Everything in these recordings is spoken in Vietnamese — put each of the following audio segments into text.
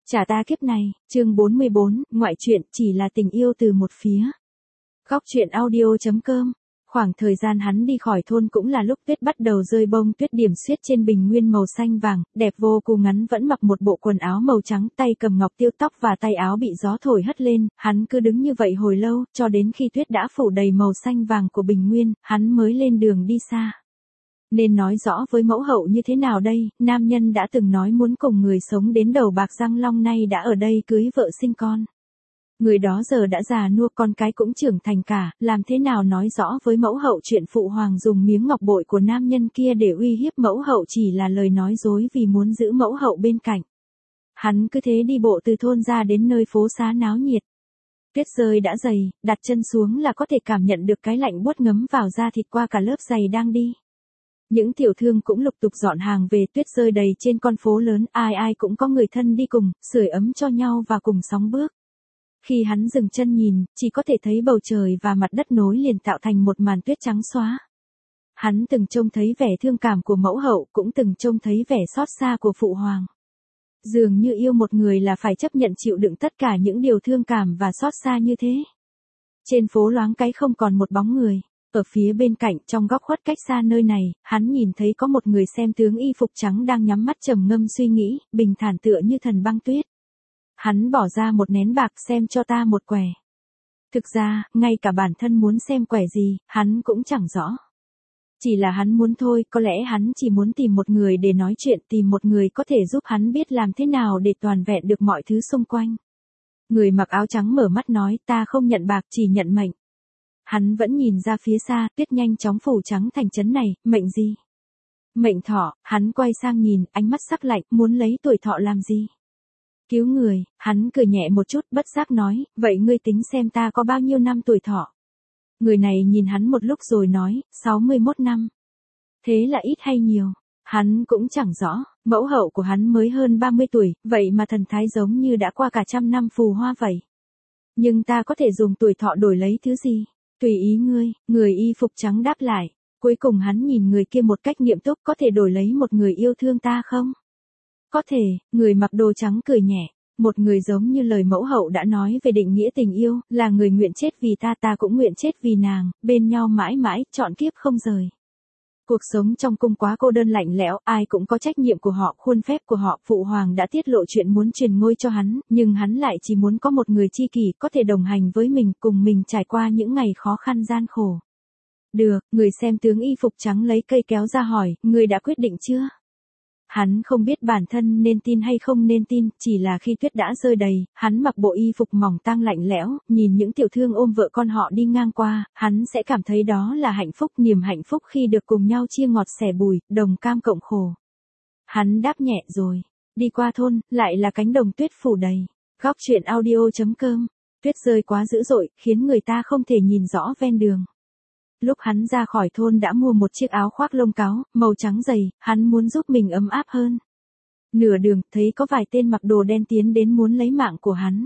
Trả ta kiếp này, chương 44, ngoại truyện chỉ là tình yêu từ một phía. Góc truyện audio.com. Khoảng thời gian hắn đi khỏi thôn cũng là lúc tuyết bắt đầu rơi bông tuyết điểm xuyết trên bình nguyên màu xanh vàng, đẹp vô cùng. Hắn vẫn mặc một bộ quần áo màu trắng, tay cầm ngọc tiêu, tóc và tay áo bị gió thổi hất lên, hắn cứ đứng như vậy hồi lâu, cho đến khi tuyết đã phủ đầy màu xanh vàng của bình nguyên, hắn mới lên đường đi xa. Nên nói rõ với mẫu hậu như thế nào đây, nam nhân đã từng nói muốn cùng người sống đến đầu bạc răng long nay đã ở đây cưới vợ sinh con. Người đó giờ đã già nua, con cái cũng trưởng thành cả, làm thế nào nói rõ với mẫu hậu chuyện phụ hoàng dùng miếng ngọc bội của nam nhân kia để uy hiếp mẫu hậu chỉ là lời nói dối vì muốn giữ mẫu hậu bên cạnh. Hắn cứ thế đi bộ từ thôn ra đến nơi phố xá náo nhiệt. Tuyết rơi đã dày, đặt chân xuống là có thể cảm nhận được cái lạnh buốt ngấm vào da thịt qua cả lớp giày đang đi. Những tiểu thương cũng lục tục dọn hàng về, tuyết rơi đầy trên con phố lớn, ai ai cũng có người thân đi cùng, sưởi ấm cho nhau và cùng sóng bước. Khi hắn dừng chân nhìn, chỉ có thể thấy bầu trời và mặt đất nối liền tạo thành một màn tuyết trắng xóa. Hắn từng trông thấy vẻ thương cảm của mẫu hậu, cũng từng trông thấy vẻ xót xa của phụ hoàng. Dường như yêu một người là phải chấp nhận chịu đựng tất cả những điều thương cảm và xót xa như thế. Trên phố loáng cái không còn một bóng người. Ở phía bên cạnh, trong góc khuất cách xa nơi này, hắn nhìn thấy có một người xem tướng y phục trắng đang nhắm mắt trầm ngâm suy nghĩ, bình thản tựa như thần băng tuyết. Hắn bỏ ra một nén bạc, xem cho ta một quẻ. Thực ra, ngay cả bản thân muốn xem quẻ gì, hắn cũng chẳng rõ. Chỉ là hắn muốn thôi, có lẽ hắn chỉ muốn tìm một người để nói chuyện, tìm một người có thể giúp hắn biết làm thế nào để toàn vẹn được mọi thứ xung quanh. Người mặc áo trắng mở mắt nói, ta không nhận bạc, chỉ nhận mệnh. Hắn vẫn nhìn ra phía xa, tuyết nhanh chóng phủ trắng thành trấn này, mệnh gì? Mệnh thọ. Hắn quay sang nhìn, ánh mắt sắc lạnh, muốn lấy tuổi thọ làm gì? Cứu người. Hắn cười nhẹ một chút, bất giác nói, vậy ngươi tính xem ta có bao nhiêu năm tuổi thọ? Người này nhìn hắn một lúc rồi nói, 61 năm. Thế là ít hay nhiều? Hắn cũng chẳng rõ, mẫu hậu của hắn mới hơn 30 tuổi, vậy mà thần thái giống như đã qua cả trăm năm phù hoa vậy. Nhưng ta có thể dùng tuổi thọ đổi lấy thứ gì? Tùy ý ngươi, người y phục trắng đáp lại. Cuối cùng hắn nhìn người kia một cách nghiêm túc, có thể đổi lấy một người yêu thương ta không? Có thể. Người mặc đồ trắng cười nhẹ. Một người giống như lời mẫu hậu đã nói về định nghĩa tình yêu, là người nguyện chết vì ta, ta cũng nguyện chết vì nàng, bên nhau mãi mãi, trọn kiếp không rời. Cuộc sống trong cung quá cô đơn lạnh lẽo, ai cũng có trách nhiệm của họ, khuôn phép của họ. Phụ hoàng đã tiết lộ chuyện muốn truyền ngôi cho hắn, nhưng hắn lại chỉ muốn có một người tri kỷ có thể đồng hành với mình, cùng mình trải qua những ngày khó khăn gian khổ. Được, người xem tướng y phục trắng lấy cây kéo ra hỏi, ngươi đã quyết định chưa? Hắn không biết bản thân nên tin hay không nên tin, chỉ là khi tuyết đã rơi đầy, hắn mặc bộ y phục mỏng tang lạnh lẽo, nhìn những tiểu thương ôm vợ con họ đi ngang qua, hắn sẽ cảm thấy đó là hạnh phúc, niềm hạnh phúc khi được cùng nhau chia ngọt sẻ bùi, đồng cam cộng khổ. Hắn đáp nhẹ rồi, đi qua thôn, lại là cánh đồng tuyết phủ đầy. Góc truyện audio.com. Tuyết rơi quá dữ dội, khiến người ta không thể nhìn rõ ven đường. Lúc hắn ra khỏi thôn đã mua một chiếc áo khoác lông cáo, màu trắng dày, hắn muốn giúp mình ấm áp hơn. Nửa đường, thấy có vài tên mặc đồ đen tiến đến muốn lấy mạng của hắn.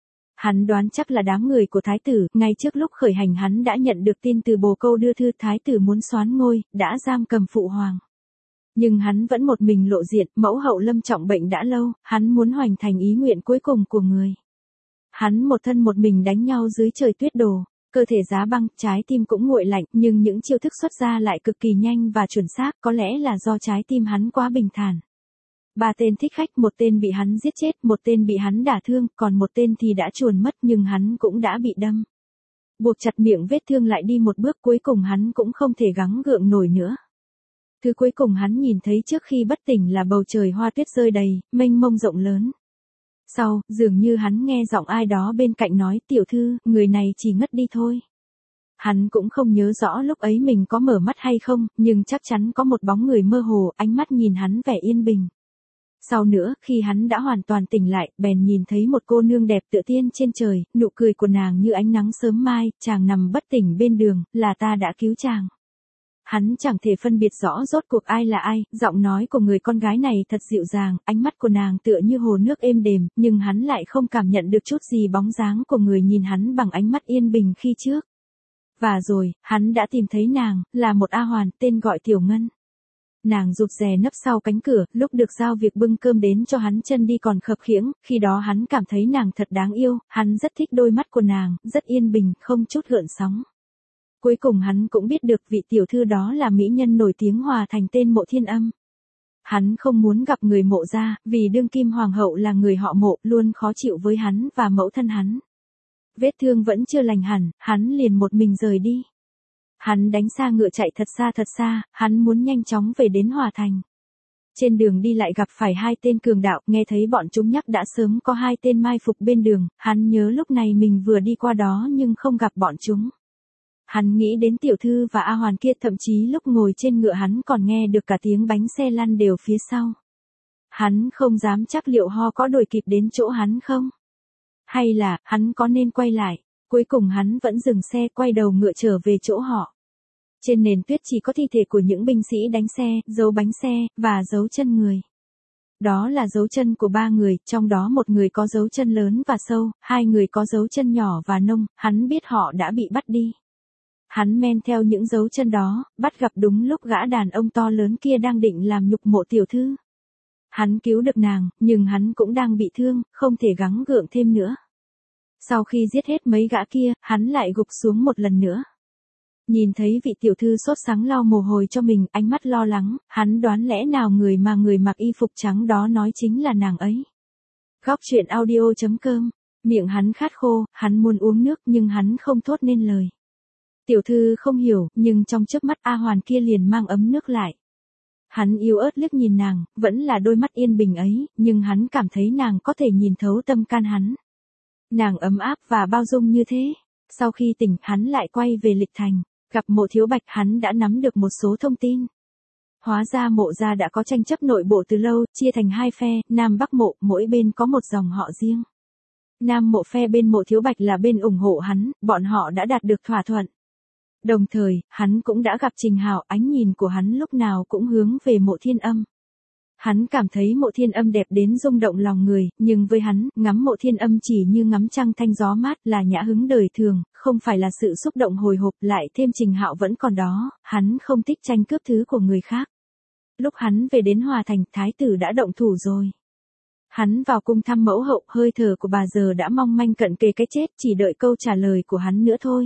Hắn đoán chắc là đám người của thái tử, ngay trước lúc khởi hành hắn đã nhận được tin từ bồ câu đưa thư thái tử muốn soán ngôi, đã giam cầm phụ hoàng. Nhưng hắn vẫn một mình lộ diện, mẫu hậu lâm trọng bệnh đã lâu, hắn muốn hoàn thành ý nguyện cuối cùng của người. Hắn một thân một mình đánh nhau dưới trời tuyết đổ. Cơ thể giá băng, trái tim cũng nguội lạnh, nhưng những chiêu thức xuất ra lại cực kỳ nhanh và chuẩn xác, có lẽ là do trái tim hắn quá bình thản. 3 tên thích khách, một tên bị hắn giết chết, một tên bị hắn đả thương, còn một tên thì đã chuồn mất nhưng hắn cũng đã bị đâm. Buộc chặt miệng vết thương lại đi một bước, cuối cùng hắn cũng không thể gắng gượng nổi nữa. Thứ cuối cùng hắn nhìn thấy trước khi bất tỉnh là bầu trời hoa tuyết rơi đầy, mênh mông rộng lớn. Sau, dường như hắn nghe giọng ai đó bên cạnh nói, tiểu thư, người này chỉ ngất đi thôi. Hắn cũng không nhớ rõ lúc ấy mình có mở mắt hay không, nhưng chắc chắn có một bóng người mơ hồ, ánh mắt nhìn hắn vẻ yên bình. Sau nữa, khi hắn đã hoàn toàn tỉnh lại, bèn nhìn thấy một cô nương đẹp tựa tiên trên trời, nụ cười của nàng như ánh nắng sớm mai, chàng nằm bất tỉnh bên đường, là ta đã cứu chàng. Hắn chẳng thể phân biệt rõ rốt cuộc ai là ai, giọng nói của người con gái này thật dịu dàng, ánh mắt của nàng tựa như hồ nước êm đềm, nhưng hắn lại không cảm nhận được chút gì bóng dáng của người nhìn hắn bằng ánh mắt yên bình khi trước. Và rồi, hắn đã tìm thấy nàng, là một A Hoàn, tên gọi Tiểu Ngân. Nàng rụt rè nấp sau cánh cửa, lúc được giao việc bưng cơm đến cho hắn chân đi còn khập khiễng, khi đó hắn cảm thấy nàng thật đáng yêu, hắn rất thích đôi mắt của nàng, rất yên bình, không chút gợn sóng. Cuối cùng hắn cũng biết được vị tiểu thư đó là mỹ nhân nổi tiếng Hòa Thành tên Mộ Thiên Âm. Hắn không muốn gặp người Mộ gia, vì đương kim hoàng hậu là người họ Mộ, luôn khó chịu với hắn và mẫu thân hắn. Vết thương vẫn chưa lành hẳn, hắn liền một mình rời đi. Hắn đánh xa ngựa chạy thật xa, hắn muốn nhanh chóng về đến Hòa Thành. Trên đường đi lại gặp phải hai tên cường đạo, nghe thấy bọn chúng nhắc đã sớm có hai tên mai phục bên đường, hắn nhớ lúc này mình vừa đi qua đó nhưng không gặp bọn chúng. Hắn nghĩ đến tiểu thư và A Hoàn kia, thậm chí lúc ngồi trên ngựa hắn còn nghe được cả tiếng bánh xe lăn đều phía sau. Hắn không dám chắc liệu ho có đuổi kịp đến chỗ hắn không? Hay là, hắn có nên quay lại? Cuối cùng hắn vẫn dừng xe, quay đầu ngựa trở về chỗ họ. Trên nền tuyết chỉ có thi thể của những binh sĩ đánh xe, dấu bánh xe, và dấu chân người. Đó là dấu chân của 3 người, trong đó một người có dấu chân lớn và sâu, 2 người có dấu chân nhỏ và nông, hắn biết họ đã bị bắt đi. Hắn men theo những dấu chân đó, bắt gặp đúng lúc gã đàn ông to lớn kia đang định làm nhục Mộ tiểu thư. Hắn cứu được nàng, nhưng hắn cũng đang bị thương, không thể gắng gượng thêm nữa. Sau khi giết hết mấy gã kia, hắn lại gục xuống một lần nữa. Nhìn thấy vị tiểu thư sốt sắng lau mồ hôi cho mình, ánh mắt lo lắng, hắn đoán lẽ nào người mặc y phục trắng đó nói chính là nàng ấy. Góc truyện audio.com, miệng hắn khát khô, hắn muốn uống nước nhưng hắn không thốt nên lời. Tiểu thư không hiểu, nhưng trong chớp mắt A Hoàn kia liền mang ấm nước lại. Hắn yếu ớt liếc nhìn nàng, vẫn là đôi mắt yên bình ấy, nhưng hắn cảm thấy nàng có thể nhìn thấu tâm can hắn. Nàng ấm áp và bao dung như thế. Sau khi tỉnh, hắn lại quay về Lịch Thành, gặp Mộ Thiếu Bạch, hắn đã nắm được một số thông tin. Hóa ra Mộ gia đã có tranh chấp nội bộ từ lâu, chia thành 2 phe, Nam Bắc Mộ, mỗi bên có một dòng họ riêng. Nam Mộ phe bên Mộ Thiếu Bạch là bên ủng hộ hắn, bọn họ đã đạt được thỏa thuận. Đồng thời, hắn cũng đã gặp Trình Hạo, ánh nhìn của hắn lúc nào cũng hướng về Mộ Thiên Âm. Hắn cảm thấy Mộ Thiên Âm đẹp đến rung động lòng người, nhưng với hắn, ngắm Mộ Thiên Âm chỉ như ngắm trăng thanh gió mát, là nhã hứng đời thường, không phải là sự xúc động hồi hộp, lại thêm Trình Hạo vẫn còn đó, hắn không thích tranh cướp thứ của người khác. Lúc hắn về đến Hòa Thành, thái tử đã động thủ rồi. Hắn vào cung thăm mẫu hậu, hơi thở của bà giờ đã mong manh cận kề cái chết, chỉ đợi câu trả lời của hắn nữa thôi.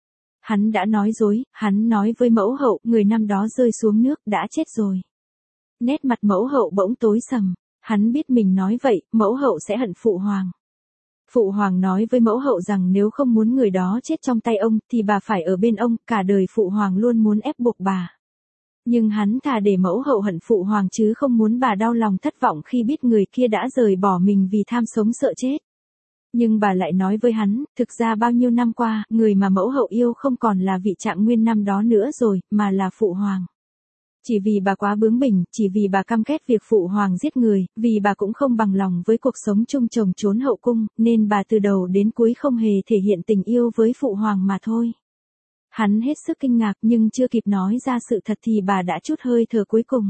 Hắn đã nói dối, hắn nói với mẫu hậu, người năm đó rơi xuống nước, đã chết rồi. Nét mặt mẫu hậu bỗng tối sầm, hắn biết mình nói vậy, mẫu hậu sẽ hận phụ hoàng. Phụ hoàng nói với mẫu hậu rằng nếu không muốn người đó chết trong tay ông, thì bà phải ở bên ông, cả đời phụ hoàng luôn muốn ép buộc bà. Nhưng hắn thà để mẫu hậu hận phụ hoàng chứ không muốn bà đau lòng thất vọng khi biết người kia đã rời bỏ mình vì tham sống sợ chết. Nhưng bà lại nói với hắn, thực ra bao nhiêu năm qua, người mà mẫu hậu yêu không còn là vị Trạng Nguyên năm đó nữa rồi, mà là phụ hoàng. Chỉ vì bà quá bướng bỉnh, chỉ vì bà căm ghét việc phụ hoàng giết người, vì bà cũng không bằng lòng với cuộc sống chung chồng trốn hậu cung, nên bà từ đầu đến cuối không hề thể hiện tình yêu với phụ hoàng mà thôi. Hắn hết sức kinh ngạc nhưng chưa kịp nói ra sự thật thì bà đã trút hơi thở cuối cùng.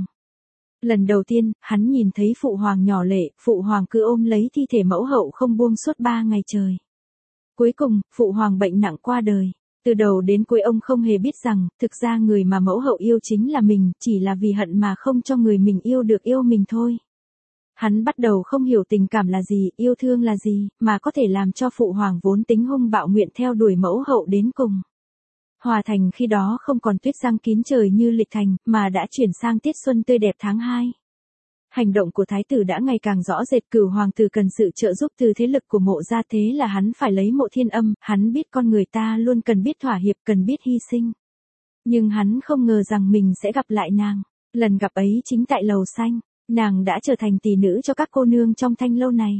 Lần đầu tiên, hắn nhìn thấy phụ hoàng nhỏ lệ, phụ hoàng cứ ôm lấy thi thể mẫu hậu không buông suốt 3 ngày trời. Cuối cùng, phụ hoàng bệnh nặng qua đời. Từ đầu đến cuối ông không hề biết rằng, thực ra người mà mẫu hậu yêu chính là mình, chỉ là vì hận mà không cho người mình yêu được yêu mình thôi. Hắn bắt đầu không hiểu tình cảm là gì, yêu thương là gì, mà có thể làm cho phụ hoàng vốn tính hung bạo nguyện theo đuổi mẫu hậu đến cùng. Hòa Thành khi đó không còn tuyết giăng kín trời như Lịch Thành, mà đã chuyển sang tiết xuân tươi đẹp tháng 2. Hành động của thái tử đã ngày càng rõ rệt, Cửu hoàng tử cần sự trợ giúp từ thế lực của Mộ gia, thế là hắn phải lấy Mộ Thiên Âm, hắn biết con người ta luôn cần biết thỏa hiệp, cần biết hy sinh. Nhưng hắn không ngờ rằng mình sẽ gặp lại nàng. Lần gặp ấy chính tại lầu xanh, nàng đã trở thành tỷ nữ cho các cô nương trong thanh lâu này.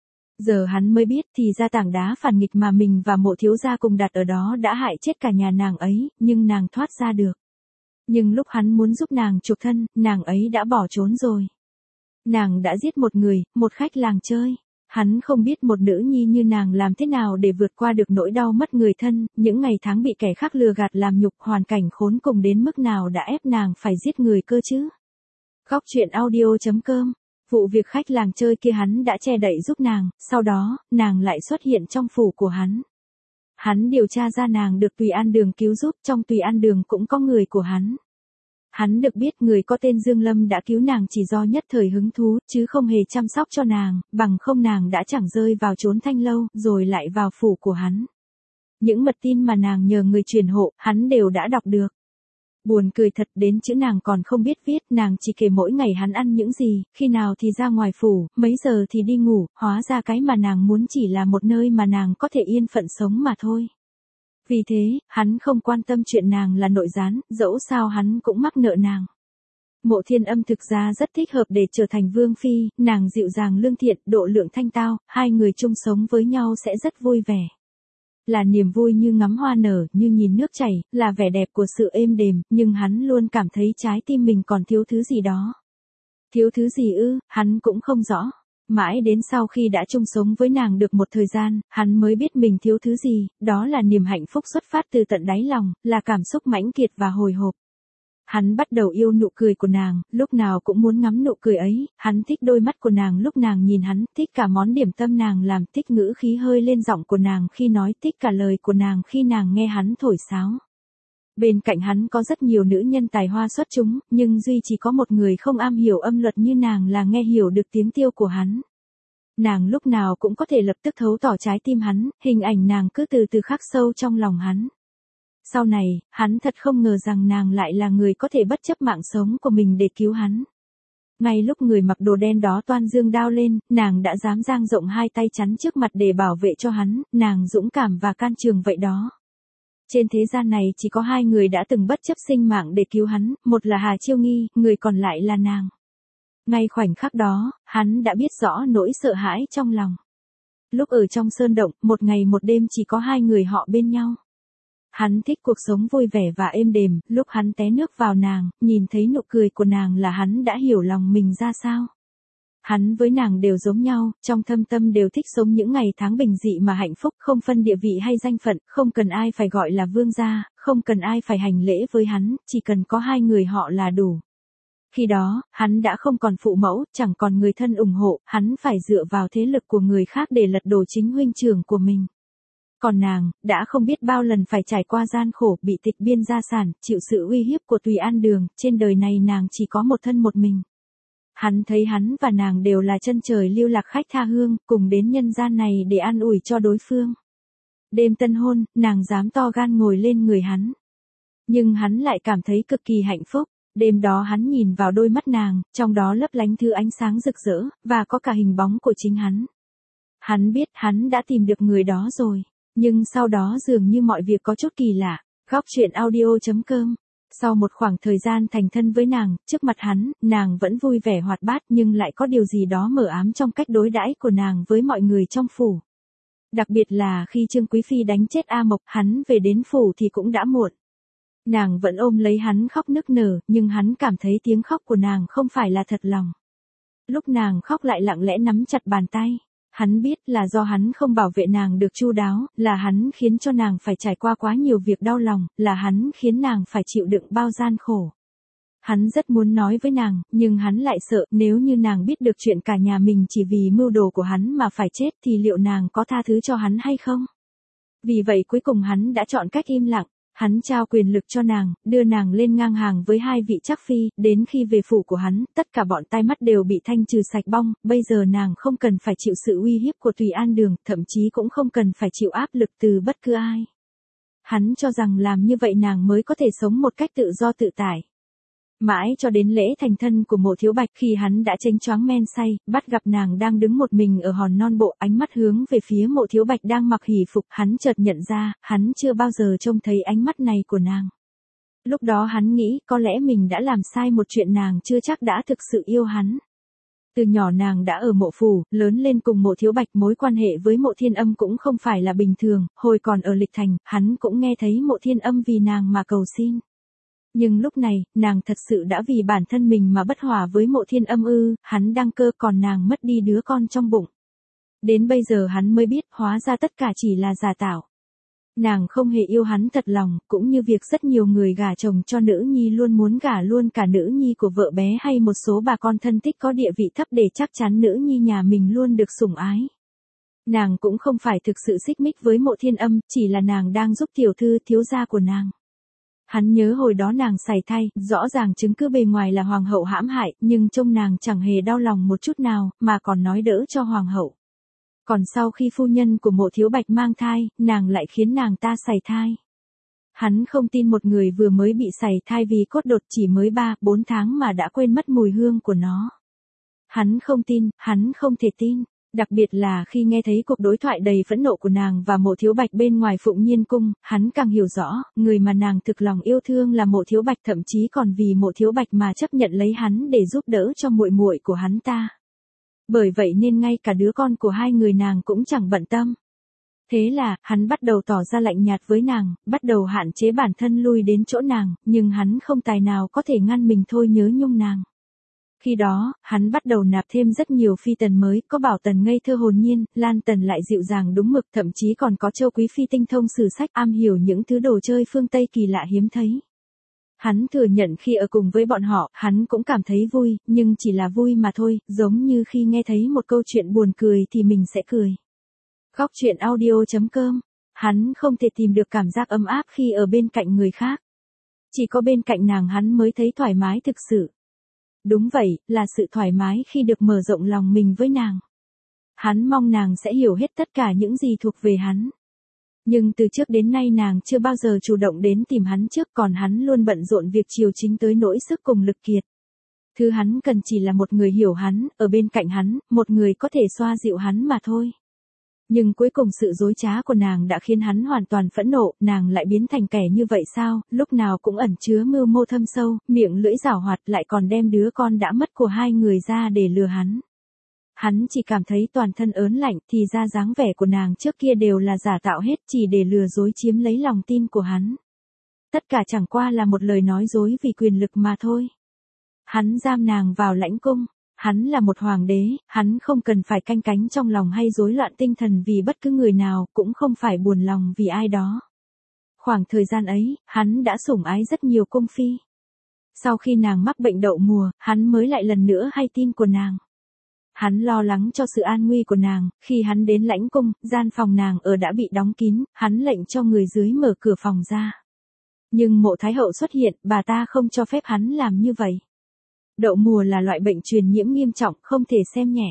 Giờ hắn mới biết thì ra tảng đá phản nghịch mà mình và Mộ thiếu gia cùng đặt ở đó đã hại chết cả nhà nàng ấy, nhưng nàng thoát ra được. Nhưng lúc hắn muốn giúp nàng chuộc thân, nàng ấy đã bỏ trốn rồi. Nàng đã giết một người, một khách làng chơi. Hắn không biết một nữ nhi như nàng làm thế nào để vượt qua được nỗi đau mất người thân, những ngày tháng bị kẻ khác lừa gạt làm nhục, hoàn cảnh khốn cùng đến mức nào đã ép nàng phải giết người cơ chứ. Góc truyện audio.com, vụ việc khách làng chơi kia hắn đã che đậy giúp nàng, sau đó, nàng lại xuất hiện trong phủ của hắn. Hắn điều tra ra nàng được Tùy An Đường cứu giúp, trong Tùy An Đường cũng có người của hắn. Hắn được biết người có tên Dương Lâm đã cứu nàng chỉ do nhất thời hứng thú, chứ không hề chăm sóc cho nàng, bằng không nàng đã chẳng rơi vào chốn thanh lâu, rồi lại vào phủ của hắn. Những mật tin mà nàng nhờ người truyền hộ, hắn đều đã đọc được. Buồn cười thật, đến chữ nàng còn không biết viết, nàng chỉ kể mỗi ngày hắn ăn những gì, khi nào thì ra ngoài phủ, mấy giờ thì đi ngủ, hóa ra cái mà nàng muốn chỉ là một nơi mà nàng có thể yên phận sống mà thôi. Vì thế, hắn không quan tâm chuyện nàng là nội gián, dẫu sao hắn cũng mắc nợ nàng. Mộ Thiên Âm thực ra rất thích hợp để trở thành vương phi, nàng dịu dàng lương thiện, độ lượng thanh tao, hai người chung sống với nhau sẽ rất vui vẻ. Là niềm vui như ngắm hoa nở, như nhìn nước chảy, là vẻ đẹp của sự êm đềm, nhưng hắn luôn cảm thấy trái tim mình còn thiếu thứ gì đó. Thiếu thứ gì ư, hắn cũng không rõ. Mãi đến sau khi đã chung sống với nàng được một thời gian, hắn mới biết mình thiếu thứ gì, đó là niềm hạnh phúc xuất phát từ tận đáy lòng, là cảm xúc mãnh liệt và hồi hộp. Hắn bắt đầu yêu nụ cười của nàng, lúc nào cũng muốn ngắm nụ cười ấy, hắn thích đôi mắt của nàng lúc nàng nhìn hắn, thích cả món điểm tâm nàng làm, thích ngữ khí hơi lên giọng của nàng khi nói, thích cả lời của nàng khi nàng nghe hắn thổi sáo. Bên cạnh hắn có rất nhiều nữ nhân tài hoa xuất chúng, nhưng duy chỉ có một người không am hiểu âm luật như nàng là nghe hiểu được tiếng tiêu của hắn. Nàng lúc nào cũng có thể lập tức thấu tỏ trái tim hắn, hình ảnh nàng cứ từ từ khắc sâu trong lòng hắn. Sau này, hắn thật không ngờ rằng nàng lại là người có thể bất chấp mạng sống của mình để cứu hắn. Ngay lúc người mặc đồ đen đó toan dương đao lên, nàng đã dám dang rộng hai tay chắn trước mặt để bảo vệ cho hắn, nàng dũng cảm và can trường vậy đó. Trên thế gian này chỉ có hai người đã từng bất chấp sinh mạng để cứu hắn, một là Hà Chiêu Nghi, người còn lại là nàng. Ngay khoảnh khắc đó, hắn đã biết rõ nỗi sợ hãi trong lòng. Lúc ở trong sơn động, một ngày một đêm chỉ có hai người họ bên nhau. Hắn thích cuộc sống vui vẻ và êm đềm, lúc hắn té nước vào nàng, nhìn thấy nụ cười của nàng là hắn đã hiểu lòng mình ra sao. Hắn với nàng đều giống nhau, trong thâm tâm đều thích sống những ngày tháng bình dị mà hạnh phúc, không phân địa vị hay danh phận, không cần ai phải gọi là vương gia, không cần ai phải hành lễ với hắn, chỉ cần có hai người họ là đủ. Khi đó, hắn đã không còn phụ mẫu, chẳng còn người thân ủng hộ, hắn phải dựa vào thế lực của người khác để lật đổ chính huynh trưởng của mình. Còn nàng, đã không biết bao lần phải trải qua gian khổ, bị tịch biên gia sản, chịu sự uy hiếp của Tùy An Đường, trên đời này nàng chỉ có một thân một mình. Hắn thấy hắn và nàng đều là chân trời lưu lạc khách tha hương, cùng đến nhân gian này để an ủi cho đối phương. Đêm tân hôn, nàng dám to gan ngồi lên người hắn. Nhưng hắn lại cảm thấy cực kỳ hạnh phúc. Đêm đó hắn nhìn vào đôi mắt nàng, trong đó lấp lánh thứ ánh sáng rực rỡ, và có cả hình bóng của chính hắn. Hắn biết hắn đã tìm được người đó rồi. Nhưng sau đó dường như mọi việc có chút kỳ lạ. Góc truyện audio.com. Sau một khoảng thời gian thành thân với nàng, trước mặt hắn, nàng vẫn vui vẻ hoạt bát nhưng lại có điều gì đó mờ ám trong cách đối đãi của nàng với mọi người trong phủ. Đặc biệt là khi Trương Quý Phi đánh chết A Mộc, hắn về đến phủ thì cũng đã muộn. Nàng vẫn ôm lấy hắn khóc nức nở, nhưng hắn cảm thấy tiếng khóc của nàng không phải là thật lòng. Lúc nàng khóc lại lặng lẽ nắm chặt bàn tay. Hắn biết là do hắn không bảo vệ nàng được chu đáo, là hắn khiến cho nàng phải trải qua quá nhiều việc đau lòng, là hắn khiến nàng phải chịu đựng bao gian khổ. Hắn rất muốn nói với nàng, nhưng hắn lại sợ nếu như nàng biết được chuyện cả nhà mình chỉ vì mưu đồ của hắn mà phải chết thì liệu nàng có tha thứ cho hắn hay không? Vì vậy cuối cùng hắn đã chọn cách im lặng. Hắn trao quyền lực cho nàng, đưa nàng lên ngang hàng với hai vị trắc phi, đến khi về phủ của hắn, tất cả bọn tai mắt đều bị thanh trừ sạch bong, bây giờ nàng không cần phải chịu sự uy hiếp của Tùy An Đường, thậm chí cũng không cần phải chịu áp lực từ bất cứ ai. Hắn cho rằng làm như vậy nàng mới có thể sống một cách tự do tự tại. Mãi cho đến lễ thành thân của Mộ Thiếu Bạch, khi hắn đã chênh choáng men say, bắt gặp nàng đang đứng một mình ở hòn non bộ, ánh mắt hướng về phía Mộ Thiếu Bạch đang mặc hỷ phục, hắn chợt nhận ra, hắn chưa bao giờ trông thấy ánh mắt này của nàng. Lúc đó hắn nghĩ, có lẽ mình đã làm sai một chuyện, nàng chưa chắc đã thực sự yêu hắn. Từ nhỏ nàng đã ở Mộ phủ, lớn lên cùng Mộ Thiếu Bạch, mối quan hệ với Mộ Thiên Âm cũng không phải là bình thường, hồi còn ở Lịch Thành, hắn cũng nghe thấy Mộ Thiên Âm vì nàng mà cầu xin. Nhưng lúc này, nàng thật sự đã vì bản thân mình mà bất hòa với Mộ Thiên Âm ư, hắn đăng cơ còn nàng mất đi đứa con trong bụng. Đến bây giờ hắn mới biết, hóa ra tất cả chỉ là giả tạo. Nàng không hề yêu hắn thật lòng, cũng như việc rất nhiều người gả chồng cho nữ nhi luôn muốn gả luôn cả nữ nhi của vợ bé hay một số bà con thân thích có địa vị thấp để chắc chắn nữ nhi nhà mình luôn được sủng ái. Nàng cũng không phải thực sự xích mích với Mộ Thiên Âm, chỉ là nàng đang giúp tiểu thư thiếu gia của nàng. Hắn nhớ hồi đó nàng sảy thai, rõ ràng chứng cứ bề ngoài là hoàng hậu hãm hại, nhưng trông nàng chẳng hề đau lòng một chút nào, mà còn nói đỡ cho hoàng hậu. Còn sau khi phu nhân của Mộ Thiếu Bạch mang thai, nàng lại khiến nàng ta sảy thai. Hắn không tin một người vừa mới bị sảy thai vì cốt đột chỉ mới 3-4 tháng mà đã quên mất mùi hương của nó. Hắn không tin, hắn không thể tin. Đặc biệt là khi nghe thấy cuộc đối thoại đầy phẫn nộ của nàng và Mộ Thiếu Bạch bên ngoài Phụng Nhiên cung, hắn càng hiểu rõ, người mà nàng thực lòng yêu thương là Mộ Thiếu Bạch, thậm chí còn vì Mộ Thiếu Bạch mà chấp nhận lấy hắn để giúp đỡ cho muội muội của hắn ta. Bởi vậy nên ngay cả đứa con của hai người nàng cũng chẳng bận tâm. Thế là, hắn bắt đầu tỏ ra lạnh nhạt với nàng, bắt đầu hạn chế bản thân lui đến chỗ nàng, nhưng hắn không tài nào có thể ngăn mình thôi nhớ nhung nàng. Khi đó, hắn bắt đầu nạp thêm rất nhiều phi tần mới, có Bảo Tần ngây thơ hồn nhiên, Lan Tần lại dịu dàng đúng mực, thậm chí còn có Châu Quý Phi tinh thông sử sách, am hiểu những thứ đồ chơi phương Tây kỳ lạ hiếm thấy. Hắn thừa nhận khi ở cùng với bọn họ, hắn cũng cảm thấy vui, nhưng chỉ là vui mà thôi, giống như khi nghe thấy một câu chuyện buồn cười thì mình sẽ cười. Góc truyện audio.com. Hắn không thể tìm được cảm giác ấm áp khi ở bên cạnh người khác. Chỉ có bên cạnh nàng hắn mới thấy thoải mái thực sự. Đúng vậy, là sự thoải mái khi được mở rộng lòng mình với nàng. Hắn mong nàng sẽ hiểu hết tất cả những gì thuộc về hắn. Nhưng từ trước đến nay nàng chưa bao giờ chủ động đến tìm hắn trước, còn hắn luôn bận rộn việc chiều chính tới nỗi sức cùng lực kiệt. Thứ hắn cần chỉ là một người hiểu hắn, ở bên cạnh hắn, một người có thể xoa dịu hắn mà thôi. Nhưng cuối cùng sự dối trá của nàng đã khiến hắn hoàn toàn phẫn nộ, nàng lại biến thành kẻ như vậy sao, lúc nào cũng ẩn chứa mưu mô thâm sâu, miệng lưỡi giảo hoạt, lại còn đem đứa con đã mất của hai người ra để lừa hắn. Hắn chỉ cảm thấy toàn thân ớn lạnh, thì ra dáng vẻ của nàng trước kia đều là giả tạo hết, chỉ để lừa dối chiếm lấy lòng tin của hắn. Tất cả chẳng qua là một lời nói dối vì quyền lực mà thôi. Hắn giam nàng vào lãnh cung. Hắn là một hoàng đế, hắn không cần phải canh cánh trong lòng hay rối loạn tinh thần vì bất cứ người nào, cũng không phải buồn lòng vì ai đó. Khoảng thời gian ấy, hắn đã sủng ái rất nhiều cung phi. Sau khi nàng mắc bệnh đậu mùa, hắn mới lại lần nữa hay tin của nàng. Hắn lo lắng cho sự an nguy của nàng, khi hắn đến lãnh cung, gian phòng nàng ở đã bị đóng kín, hắn lệnh cho người dưới mở cửa phòng ra. Nhưng Mộ Thái Hậu xuất hiện, bà ta không cho phép hắn làm như vậy. Đậu mùa là loại bệnh truyền nhiễm nghiêm trọng, không thể xem nhẹ.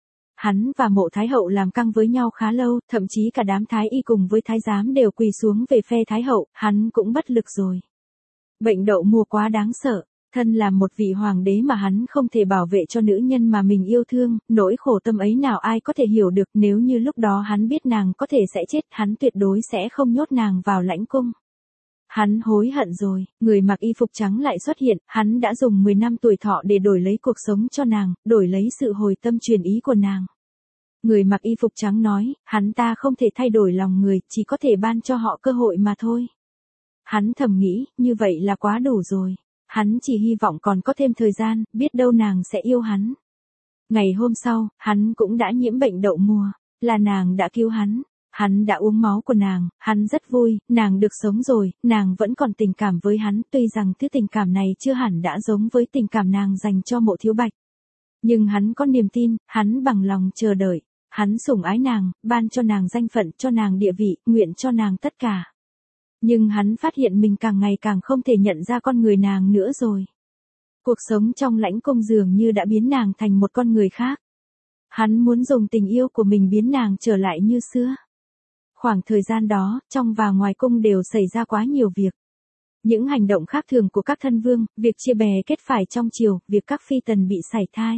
Hắn và Mộ Thái Hậu làm căng với nhau khá lâu, thậm chí cả đám thái y cùng với thái giám đều quỳ xuống về phe Thái Hậu, hắn cũng bất lực rồi. Bệnh đậu mùa quá đáng sợ, thân là một vị hoàng đế mà hắn không thể bảo vệ cho nữ nhân mà mình yêu thương, nỗi khổ tâm ấy nào ai có thể hiểu được, nếu như lúc đó hắn biết nàng có thể sẽ chết, hắn tuyệt đối sẽ không nhốt nàng vào lãnh cung. Hắn hối hận rồi, người mặc y phục trắng lại xuất hiện, hắn đã dùng 10 năm tuổi thọ để đổi lấy cuộc sống cho nàng, đổi lấy sự hồi tâm truyền ý của nàng. Người mặc y phục trắng nói, hắn ta không thể thay đổi lòng người, chỉ có thể ban cho họ cơ hội mà thôi. Hắn thầm nghĩ, như vậy là quá đủ rồi. Hắn chỉ hy vọng còn có thêm thời gian, biết đâu nàng sẽ yêu hắn. Ngày hôm sau, hắn cũng đã nhiễm bệnh đậu mùa, là nàng đã cứu hắn. Hắn đã uống máu của nàng, hắn rất vui, nàng được sống rồi, nàng vẫn còn tình cảm với hắn, tuy rằng thứ tình cảm này chưa hẳn đã giống với tình cảm nàng dành cho Mộ Thiếu Bạch. Nhưng hắn có niềm tin, hắn bằng lòng chờ đợi, hắn sủng ái nàng, ban cho nàng danh phận, cho nàng địa vị, nguyện cho nàng tất cả. Nhưng hắn phát hiện mình càng ngày càng không thể nhận ra con người nàng nữa rồi. Cuộc sống trong lãnh cung dường như đã biến nàng thành một con người khác. Hắn muốn dùng tình yêu của mình biến nàng trở lại như xưa. Khoảng thời gian đó, trong và ngoài cung đều xảy ra quá nhiều việc. Những hành động khác thường của các thân vương, việc chia bè kết phải trong triều, việc các phi tần bị sảy thai.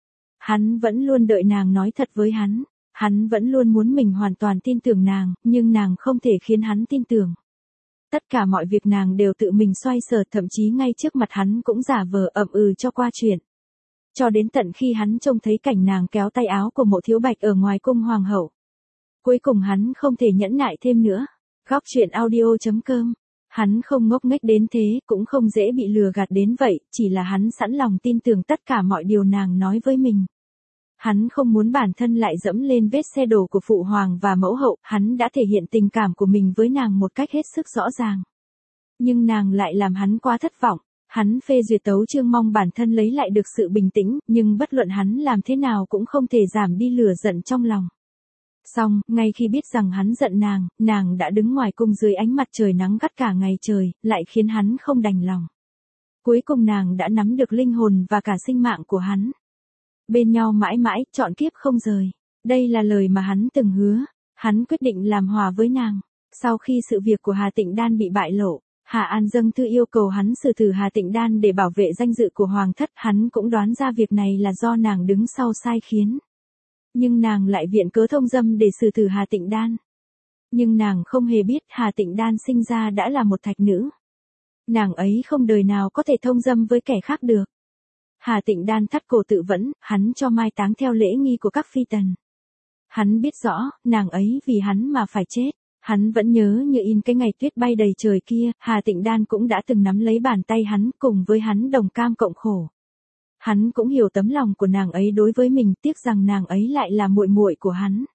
Hắn vẫn luôn đợi nàng nói thật với hắn. Hắn vẫn luôn muốn mình hoàn toàn tin tưởng nàng, nhưng nàng không thể khiến hắn tin tưởng. Tất cả mọi việc nàng đều tự mình xoay sở, thậm chí ngay trước mặt hắn cũng giả vờ ậm cho qua chuyện. Cho đến tận khi hắn trông thấy cảnh nàng kéo tay áo của Mộ Thiếu Bạch ở ngoài cung hoàng hậu. Cuối cùng hắn không thể nhẫn nại thêm nữa. Góc truyện audio.com. Hắn không ngốc nghếch đến thế, cũng không dễ bị lừa gạt đến vậy, chỉ là hắn sẵn lòng tin tưởng tất cả mọi điều nàng nói với mình. Hắn không muốn bản thân lại dẫm lên vết xe đổ của phụ hoàng và mẫu hậu, hắn đã thể hiện tình cảm của mình với nàng một cách hết sức rõ ràng. Nhưng nàng lại làm hắn quá thất vọng. Hắn phê duyệt tấu chương mong bản thân lấy lại được sự bình tĩnh, nhưng bất luận hắn làm thế nào cũng không thể giảm đi lửa giận trong lòng. Xong, ngay khi biết rằng hắn giận nàng đã đứng ngoài cung dưới ánh mặt trời nắng gắt cả ngày trời, lại khiến hắn không đành lòng. Cuối cùng nàng đã nắm được linh hồn và cả sinh mạng của hắn. Bên nhau mãi mãi, trọn kiếp không rời. Đây là lời mà hắn từng hứa. Hắn quyết định làm hòa với nàng. Sau khi sự việc của Hà Tịnh Đan bị bại lộ, Hà An dâng thư yêu cầu hắn xử tử Hà Tịnh Đan để bảo vệ danh dự của hoàng thất. Hắn cũng đoán ra việc này là do nàng đứng sau sai khiến. Nhưng nàng lại viện cớ thông dâm để xử tử Hà Tịnh Đan. Nhưng nàng không hề biết Hà Tịnh Đan sinh ra đã là một thạch nữ. Nàng ấy không đời nào có thể thông dâm với kẻ khác được. Hà Tịnh Đan thắt cổ tự vẫn, hắn cho mai táng theo lễ nghi của các phi tần. Hắn biết rõ, nàng ấy vì hắn mà phải chết. Hắn vẫn nhớ như in cái ngày tuyết bay đầy trời kia, Hà Tịnh Đan cũng đã từng nắm lấy bàn tay hắn, cùng với hắn đồng cam cộng khổ. Hắn cũng hiểu tấm lòng của nàng ấy đối với mình, tiếc rằng nàng ấy lại là muội muội của hắn.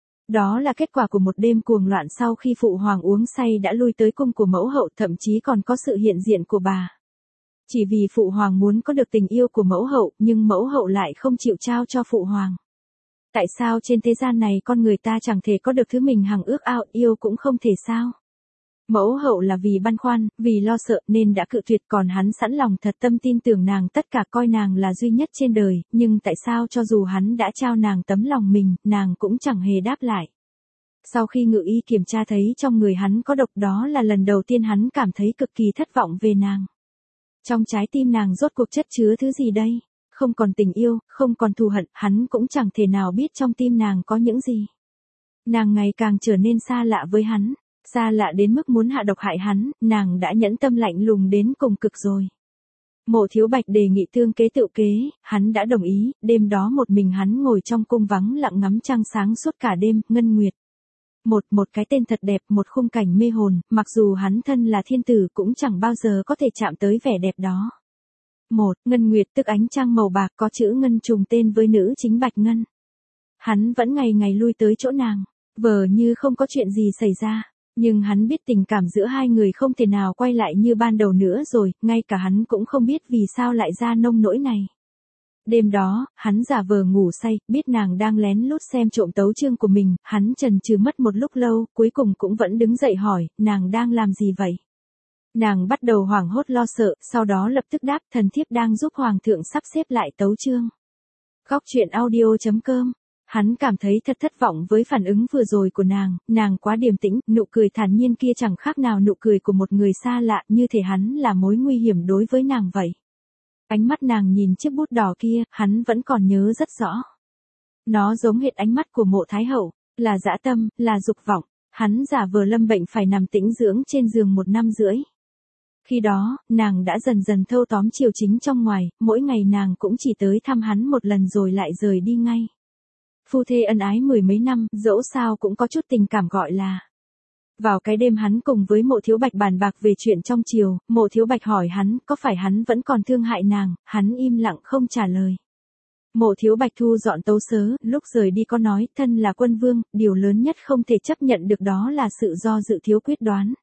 Đó là kết quả của một đêm cuồng loạn sau khi phụ hoàng uống say đã lui tới cung của mẫu hậu, thậm chí còn có sự hiện diện của bà. Chỉ vì phụ hoàng muốn có được tình yêu của mẫu hậu, nhưng mẫu hậu lại không chịu trao cho phụ hoàng. Tại sao trên thế gian này con người ta chẳng thể có được thứ mình hằng ước ao, yêu cũng không thể sao? Mẫu hậu là vì băn khoăn, vì lo sợ nên đã cự tuyệt, còn hắn sẵn lòng thật tâm tin tưởng nàng, tất cả coi nàng là duy nhất trên đời, nhưng tại sao cho dù hắn đã trao nàng tấm lòng mình, nàng cũng chẳng hề đáp lại. Sau khi ngự y kiểm tra thấy trong người hắn có độc, đó là lần đầu tiên hắn cảm thấy cực kỳ thất vọng về nàng. Trong trái tim nàng rốt cuộc chất chứa thứ gì đây? Không còn tình yêu, không còn thù hận, hắn cũng chẳng thể nào biết trong tim nàng có những gì. Nàng ngày càng trở nên xa lạ với hắn. Xa lạ đến mức muốn hạ độc hại hắn, nàng đã nhẫn tâm lạnh lùng đến cùng cực rồi. Mộ Thiếu Bạch đề nghị tương kế tự kế, hắn đã đồng ý, đêm đó một mình hắn ngồi trong cung vắng lặng ngắm trăng sáng suốt cả đêm, ngân nguyệt. Một cái tên thật đẹp, một khung cảnh mê hồn, mặc dù hắn thân là thiên tử cũng chẳng bao giờ có thể chạm tới vẻ đẹp đó. Ngân nguyệt tức ánh trăng màu bạc, có chữ ngân trùng tên với nữ chính Bạch Ngân. Hắn vẫn ngày ngày lui tới chỗ nàng, vờ như không có chuyện gì xảy ra. Nhưng hắn biết tình cảm giữa hai người không thể nào quay lại như ban đầu nữa rồi, ngay cả hắn cũng không biết vì sao lại ra nông nỗi này. Đêm đó, hắn giả vờ ngủ say, biết nàng đang lén lút xem trộm tấu chương của mình, hắn chần chừ mất một lúc lâu, cuối cùng cũng vẫn đứng dậy hỏi, nàng đang làm gì vậy? Nàng bắt đầu hoảng hốt lo sợ, sau đó lập tức đáp, thần thiếp đang giúp hoàng thượng sắp xếp lại tấu chương. Góc truyện audio.com. Hắn cảm thấy thật thất vọng với phản ứng vừa rồi của nàng quá điềm tĩnh, nụ cười thản nhiên kia chẳng khác nào nụ cười của một người xa lạ, như thể hắn là mối nguy hiểm đối với nàng vậy. Ánh mắt nàng nhìn chiếc bút đỏ kia, hắn vẫn còn nhớ rất rõ. Nó giống hệt ánh mắt của Mộ Thái Hậu, là dã tâm, là dục vọng. Hắn giả vờ lâm bệnh phải nằm tĩnh dưỡng trên giường 1 năm rưỡi. Khi đó, nàng đã dần dần thâu tóm triều chính trong ngoài, mỗi ngày nàng cũng chỉ tới thăm hắn một lần rồi lại rời đi ngay. Phu thê ân ái 10 mấy năm, dẫu sao cũng có chút tình cảm gọi là. Vào cái đêm hắn cùng với Mộ Thiếu Bạch bàn bạc về chuyện trong triều, Mộ Thiếu Bạch hỏi hắn, có phải hắn vẫn còn thương hại nàng, hắn im lặng không trả lời. Mộ Thiếu Bạch thu dọn tấu sớ, lúc rời đi có nói, thân là quân vương, điều lớn nhất không thể chấp nhận được đó là sự do dự thiếu quyết đoán.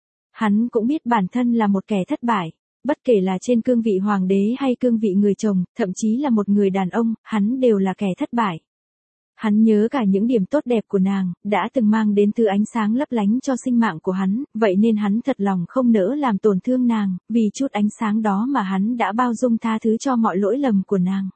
Hắn cũng biết bản thân là một kẻ thất bại. Bất kể là trên cương vị hoàng đế hay cương vị người chồng, thậm chí là một người đàn ông, hắn đều là kẻ thất bại. Hắn nhớ cả những điểm tốt đẹp của nàng, đã từng mang đến thứ ánh sáng lấp lánh cho sinh mạng của hắn, vậy nên hắn thật lòng không nỡ làm tổn thương nàng, vì chút ánh sáng đó mà hắn đã bao dung tha thứ cho mọi lỗi lầm của nàng.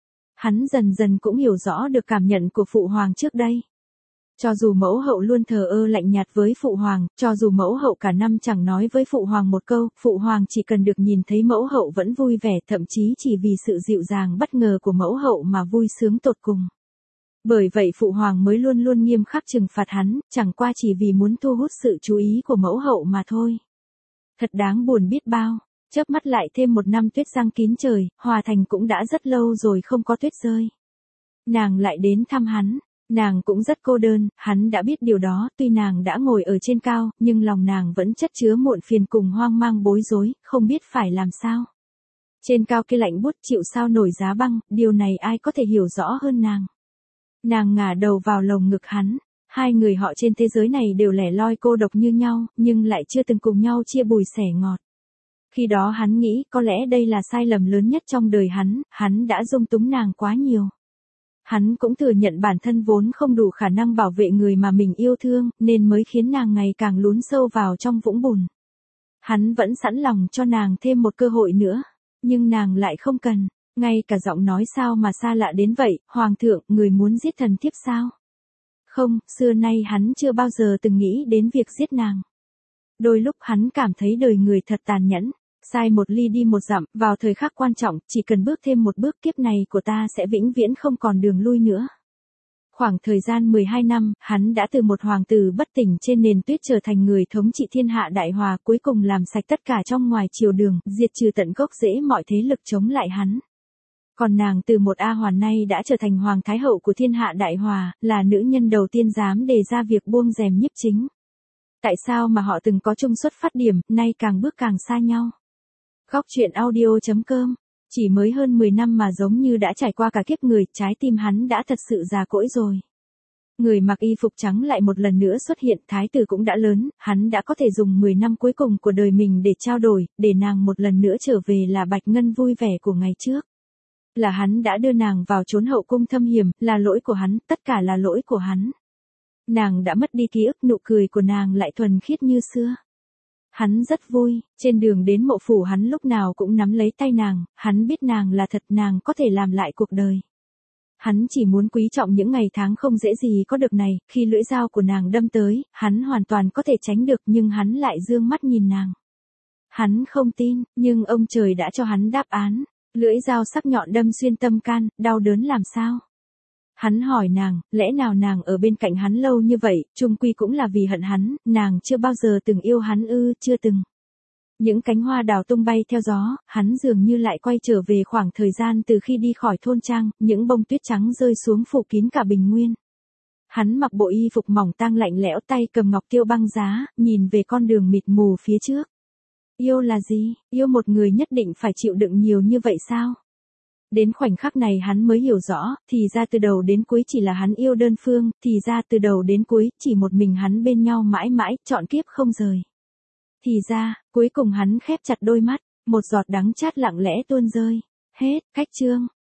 Hắn dần dần cũng hiểu rõ được cảm nhận của phụ hoàng trước đây. Cho dù mẫu hậu luôn thờ ơ lạnh nhạt với phụ hoàng, cho dù mẫu hậu cả năm chẳng nói với phụ hoàng một câu, phụ hoàng chỉ cần được nhìn thấy mẫu hậu vẫn vui vẻ, thậm chí chỉ vì sự dịu dàng bất ngờ của mẫu hậu mà vui sướng tột cùng. Bởi vậy phụ hoàng mới luôn luôn nghiêm khắc trừng phạt hắn, chẳng qua chỉ vì muốn thu hút sự chú ý của mẫu hậu mà thôi. Thật đáng buồn biết bao, chớp mắt lại thêm 1 năm tuyết giăng kín trời, Hòa Thành cũng đã rất lâu rồi không có tuyết rơi. Nàng lại đến thăm hắn, nàng cũng rất cô đơn, hắn đã biết điều đó, tuy nàng đã ngồi ở trên cao, nhưng lòng nàng vẫn chất chứa muộn phiền cùng hoang mang bối rối, không biết phải làm sao. Trên cao kia lạnh buốt chịu sao nổi giá băng, điều này ai có thể hiểu rõ hơn nàng. Nàng ngả đầu vào lồng ngực hắn, hai người họ trên thế giới này đều lẻ loi cô độc như nhau, nhưng lại chưa từng cùng nhau chia bùi sẻ ngọt. Khi đó hắn nghĩ có lẽ đây là sai lầm lớn nhất trong đời hắn đã dung túng nàng quá nhiều. Hắn cũng thừa nhận bản thân vốn không đủ khả năng bảo vệ người mà mình yêu thương, nên mới khiến nàng ngày càng lún sâu vào trong vũng bùn. Hắn vẫn sẵn lòng cho nàng thêm một cơ hội nữa, nhưng nàng lại không cần, ngay cả giọng nói sao mà xa lạ đến vậy, Hoàng thượng, người muốn giết thần thiếp sao? Không, xưa nay hắn chưa bao giờ từng nghĩ đến việc giết nàng. Đôi lúc hắn cảm thấy đời người thật tàn nhẫn, sai một ly đi một dặm, vào thời khắc quan trọng, chỉ cần bước thêm một bước kiếp này của ta sẽ vĩnh viễn không còn đường lui nữa. Khoảng thời gian 12 năm, hắn đã từ một hoàng tử bất tỉnh trên nền tuyết trở thành người thống trị thiên hạ đại hòa, cuối cùng làm sạch tất cả trong ngoài triều đường, diệt trừ tận gốc rễ mọi thế lực chống lại hắn. Còn nàng từ một A hoàn nay đã trở thành hoàng thái hậu của thiên hạ đại hòa, là nữ nhân đầu tiên dám đề ra việc buông rèm nhiếp chính. Tại sao mà họ từng có chung xuất phát điểm, nay càng bước càng xa nhau? Góc truyện audio.com. Chỉ mới hơn 10 năm mà giống như đã trải qua cả kiếp người, trái tim hắn đã thật sự già cỗi rồi. Người mặc y phục trắng lại một lần nữa xuất hiện, thái tử cũng đã lớn, hắn đã có thể dùng 10 năm cuối cùng của đời mình để trao đổi, để nàng một lần nữa trở về là Bạch Ngân vui vẻ của ngày trước. Là hắn đã đưa nàng vào chốn hậu cung thâm hiểm, là lỗi của hắn, tất cả là lỗi của hắn. Nàng đã mất đi ký ức, nụ cười của nàng lại thuần khiết như xưa. Hắn rất vui, trên đường đến mộ phủ hắn lúc nào cũng nắm lấy tay nàng, hắn biết nàng là thật, nàng có thể làm lại cuộc đời. Hắn chỉ muốn quý trọng những ngày tháng không dễ gì có được này, khi lưỡi dao của nàng đâm tới, hắn hoàn toàn có thể tránh được nhưng hắn lại dương mắt nhìn nàng. Hắn không tin, nhưng ông trời đã cho hắn đáp án, lưỡi dao sắc nhọn đâm xuyên tâm can, đau đớn làm sao? Hắn hỏi nàng, lẽ nào nàng ở bên cạnh hắn lâu như vậy, chung quy cũng là vì hận hắn, nàng chưa bao giờ từng yêu hắn ư, chưa từng. Những cánh hoa đào tung bay theo gió, hắn dường như lại quay trở về khoảng thời gian từ khi đi khỏi thôn trang, những bông tuyết trắng rơi xuống phủ kín cả bình nguyên. Hắn mặc bộ y phục mỏng tang lạnh lẽo, tay cầm ngọc tiêu băng giá, nhìn về con đường mịt mù phía trước. Yêu là gì? Yêu một người nhất định phải chịu đựng nhiều như vậy sao? Đến khoảnh khắc này hắn mới hiểu rõ, thì ra từ đầu đến cuối chỉ là hắn yêu đơn phương, thì ra từ đầu đến cuối chỉ một mình hắn bên nhau mãi mãi, trọn kiếp không rời. Thì ra, cuối cùng hắn khép chặt đôi mắt, một giọt đắng chát lặng lẽ tuôn rơi. Hết, cách chương.